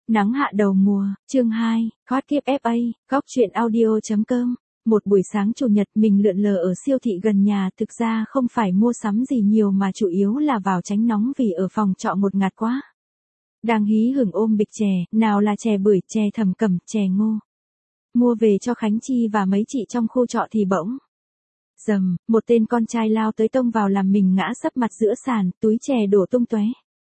Nắng hạ đầu mùa, chương 2, hot kiếp FA, góc truyện audio.com. Một buổi sáng chủ nhật mình lượn lờ ở siêu thị gần nhà, thực ra không phải mua sắm gì nhiều mà chủ yếu là vào tránh nóng vì ở phòng trọ ngột ngạt quá. Đang hí hửng ôm bịch chè, nào là chè bưởi, chè thầm cẩm, chè ngô. Mua về cho Khánh Chi và mấy chị trong khu trọ thì bỗng rầm, một tên con trai lao tới tông vào làm mình ngã sấp mặt giữa sàn, túi chè đổ tung tóe.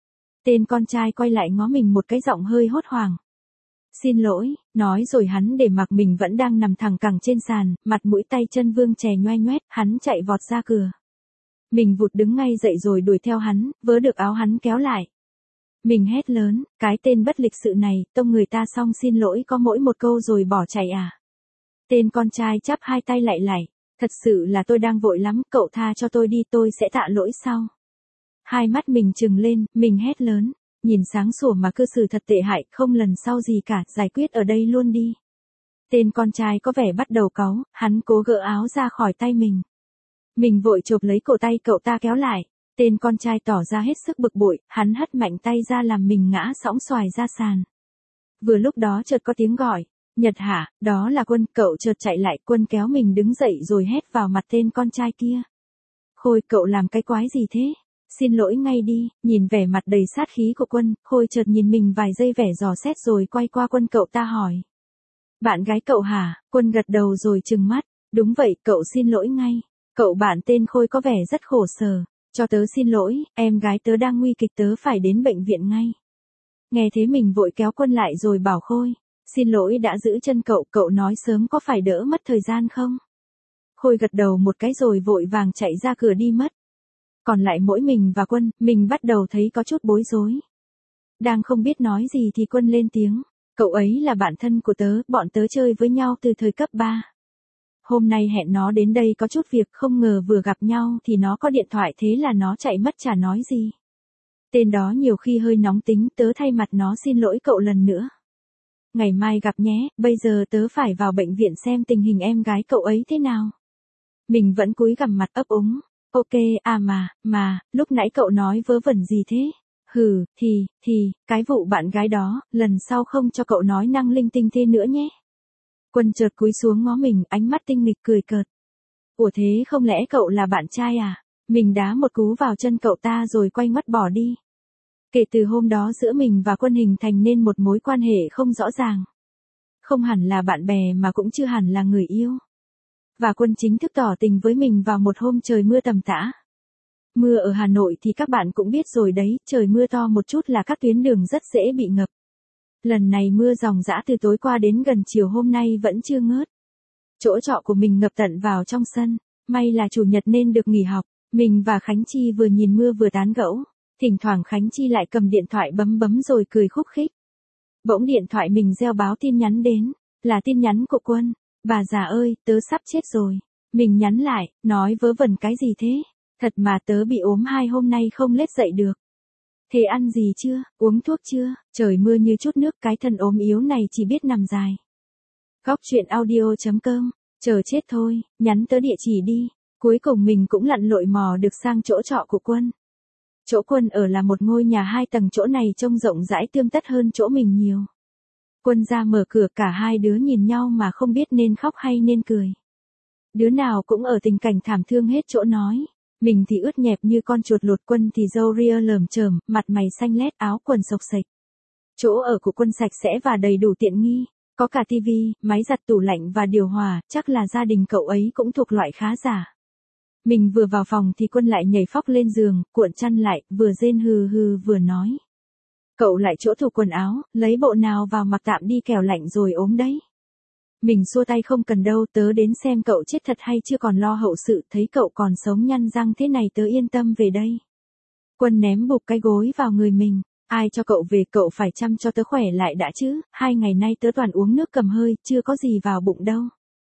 Tên con trai quay lại ngó mình một cái giọng hơi hốt hoảng. Xin lỗi, nói rồi hắn để mặc mình vẫn đang nằm thẳng cẳng trên sàn, mặt mũi tay chân vương chè nhoe nhoét, hắn chạy vọt ra cửa. Mình vụt đứng ngay dậy rồi đuổi theo hắn, vớ được áo hắn kéo lại. Mình hét lớn, cái tên bất lịch sự này, tông người ta xong xin lỗi có mỗi một câu rồi bỏ chạy à. Tên con trai chắp hai tay lại, thật sự là tôi đang vội lắm, cậu tha cho tôi đi, tôi sẽ tạ lỗi sau. Hai mắt mình trừng lên, mình hét lớn, nhìn sáng sủa mà cư xử thật tệ hại, không lần sau gì cả, giải quyết ở đây luôn đi. Tên con trai có vẻ bắt đầu cáu, hắn cố gỡ áo ra khỏi tay mình. Mình vội chộp lấy cổ tay cậu ta kéo lại, tên con trai tỏ ra hết sức bực bội, hắn hất mạnh tay ra làm mình ngã sõng xoài ra sàn. Vừa lúc đó chợt có tiếng gọi, Nhật hả, đó là Quân, cậu chợt chạy lại, Quân kéo mình đứng dậy rồi hét vào mặt tên con trai kia. Khôi, cậu làm cái quái gì thế? Xin lỗi ngay đi, nhìn vẻ mặt đầy sát khí của Quân, Khôi chợt nhìn mình vài giây vẻ dò xét rồi quay qua Quân, cậu ta hỏi. Bạn gái cậu hả? Quân gật đầu rồi trừng mắt, đúng vậy, cậu xin lỗi ngay. Cậu bạn tên Khôi có vẻ rất khổ sở, cho tớ xin lỗi, em gái tớ đang nguy kịch, tớ phải đến bệnh viện ngay. Nghe thế mình vội kéo Quân lại rồi bảo Khôi, xin lỗi đã giữ chân cậu, cậu nói sớm có phải đỡ mất thời gian không? Khôi gật đầu một cái rồi vội vàng chạy ra cửa đi mất. Còn lại mỗi mình và Quân, mình bắt đầu thấy có chút bối rối. Đang không biết nói gì thì Quân lên tiếng, cậu ấy là bạn thân của tớ, bọn tớ chơi với nhau từ thời cấp 3. Hôm nay hẹn nó đến đây có chút việc, không ngờ vừa gặp nhau thì nó có điện thoại, thế là nó chạy mất chả nói gì. Tên đó nhiều khi hơi nóng tính, tớ thay mặt nó xin lỗi cậu lần nữa. Ngày mai gặp nhé, bây giờ tớ phải vào bệnh viện xem tình hình em gái cậu ấy thế nào. Mình vẫn cúi gằm mặt ấp úng. Ok, à mà, lúc nãy cậu nói vớ vẩn gì thế? Hừ, thì, cái vụ bạn gái đó, lần sau không cho cậu nói năng linh tinh thế nữa nhé. Quân chợt cúi xuống ngó mình, ánh mắt tinh nghịch cười cợt. Ủa thế không lẽ cậu là bạn trai à? Mình đá một cú vào chân cậu ta rồi quay ngoắt bỏ đi. Kể từ hôm đó giữa mình và Quân hình thành nên một mối quan hệ không rõ ràng. Không hẳn là bạn bè mà cũng chưa hẳn là người yêu. Và Quân chính thức tỏ tình với mình vào một hôm trời mưa tầm tã. Mưa ở Hà Nội thì các bạn cũng biết rồi đấy, trời mưa to một chút là các tuyến đường rất dễ bị ngập. Lần này mưa ròng rã từ tối qua đến gần chiều hôm nay vẫn chưa ngớt. Chỗ trọ của mình ngập tận vào trong sân, may là chủ nhật nên được nghỉ học. Mình và Khánh Chi vừa nhìn mưa vừa tán gẫu, thỉnh thoảng Khánh Chi lại cầm điện thoại bấm rồi cười khúc khích. Bỗng điện thoại mình reo báo tin nhắn đến, là tin nhắn của Quân. Bà già ơi, tớ sắp chết rồi. Mình nhắn lại, nói vớ vẩn cái gì thế? Thật mà tớ bị ốm 2 hôm nay không lết dậy được. Thế ăn gì chưa, uống thuốc chưa? Trời mưa như chút nước, cái thân ốm yếu này chỉ biết nằm dài. Góc truyện audio.com, chờ chết thôi, nhắn tớ địa chỉ đi. Cuối cùng mình cũng lặn lội mò được sang chỗ trọ của Quân. Chỗ Quân ở là một ngôi nhà 2 tầng, chỗ này trông rộng rãi tươm tất hơn chỗ mình nhiều. Quân ra mở cửa, cả hai đứa nhìn nhau mà không biết nên khóc hay nên cười. Đứa nào cũng ở tình cảnh thảm thương hết chỗ nói. Mình thì ướt nhẹp như con chuột lột, Quân thì râu ria lởm chởm, mặt mày xanh lét, áo quần xộc xệch. Chỗ ở của Quân sạch sẽ và đầy đủ tiện nghi, có cả tivi, máy giặt, tủ lạnh và điều hòa, chắc là gia đình cậu ấy cũng thuộc loại khá giả. Mình vừa vào phòng thì Quân lại nhảy phóc lên giường, cuộn chăn lại, vừa rên hừ hừ vừa nói. Cậu lại chỗ tủ quần áo, lấy bộ nào vào mặc tạm đi, kẻo lạnh rồi ốm đấy. Mình xua tay, không cần đâu, tớ đến xem cậu chết thật hay chưa còn lo hậu sự, thấy cậu còn sống nhăn răng thế này tớ yên tâm về đây. Quân ném bụp cái gối vào người mình, ai cho cậu về, cậu phải chăm cho tớ khỏe lại đã chứ, 2 ngày nay tớ toàn uống nước cầm hơi, chưa có gì vào bụng đâu.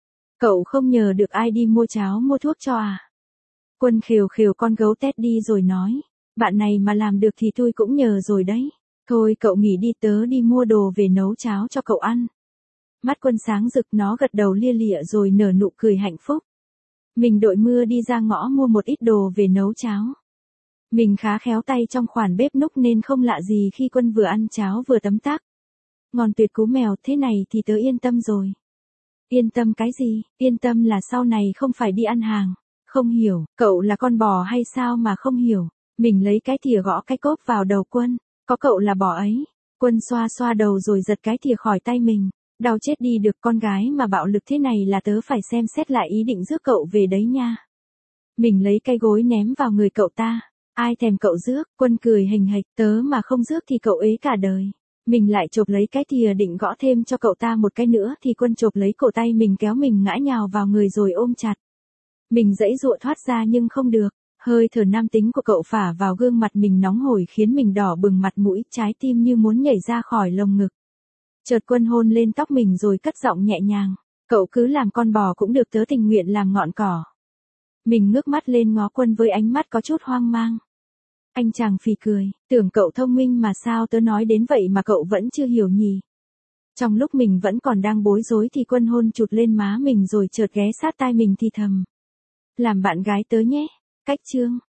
Cậu không nhờ được ai đi mua cháo mua thuốc cho à? Quân khều khều con gấu tét đi rồi nói, bạn này mà làm được thì tôi cũng nhờ rồi đấy. Thôi cậu nghỉ đi, tớ đi mua đồ về nấu cháo cho cậu ăn. Mắt Quân sáng rực, nó gật đầu lia lịa rồi nở nụ cười hạnh phúc. Mình đội mưa đi ra ngõ mua một ít đồ về nấu cháo. Mình khá khéo tay trong khoản bếp núc nên không lạ gì khi Quân vừa ăn cháo vừa tấm tắc. Ngon tuyệt cú mèo, thế này thì tớ yên tâm rồi. Yên tâm cái gì, yên tâm là sau này không phải đi ăn hàng. Không hiểu, cậu là con bò hay sao mà không hiểu. Mình lấy cái thìa gõ cái cốp vào đầu Quân. Có cậu là bò ấy. Quân xoa xoa đầu rồi giật cái thìa khỏi tay mình. Đau chết đi được, con gái mà bạo lực thế này là tớ phải xem xét lại ý định rước cậu về đấy nha. Mình lấy cái gối ném vào người cậu ta. Ai thèm cậu rước, Quân cười hình hạch, tớ mà không rước thì cậu ế cả đời. Mình lại chộp lấy cái thìa định gõ thêm cho cậu ta một cái nữa thì Quân chộp lấy cổ tay mình kéo mình ngã nhào vào người rồi ôm chặt. Mình giãy giụa thoát ra nhưng không được. Hơi thở nam tính của cậu phả vào gương mặt mình nóng hổi khiến mình đỏ bừng mặt mũi, trái tim như muốn nhảy ra khỏi lồng ngực. Chợt Quân hôn lên tóc mình rồi cất giọng nhẹ nhàng. Cậu cứ làm con bò cũng được, tớ tình nguyện làm ngọn cỏ. Mình ngước mắt lên ngó Quân với ánh mắt có chút hoang mang. Anh chàng phì cười, tưởng cậu thông minh mà sao tớ nói đến vậy mà cậu vẫn chưa hiểu nhỉ. Trong lúc mình vẫn còn đang bối rối thì Quân hôn chụt lên má mình rồi chợt ghé sát tai mình thì thầm. Làm bạn gái tớ nhé. Cách chương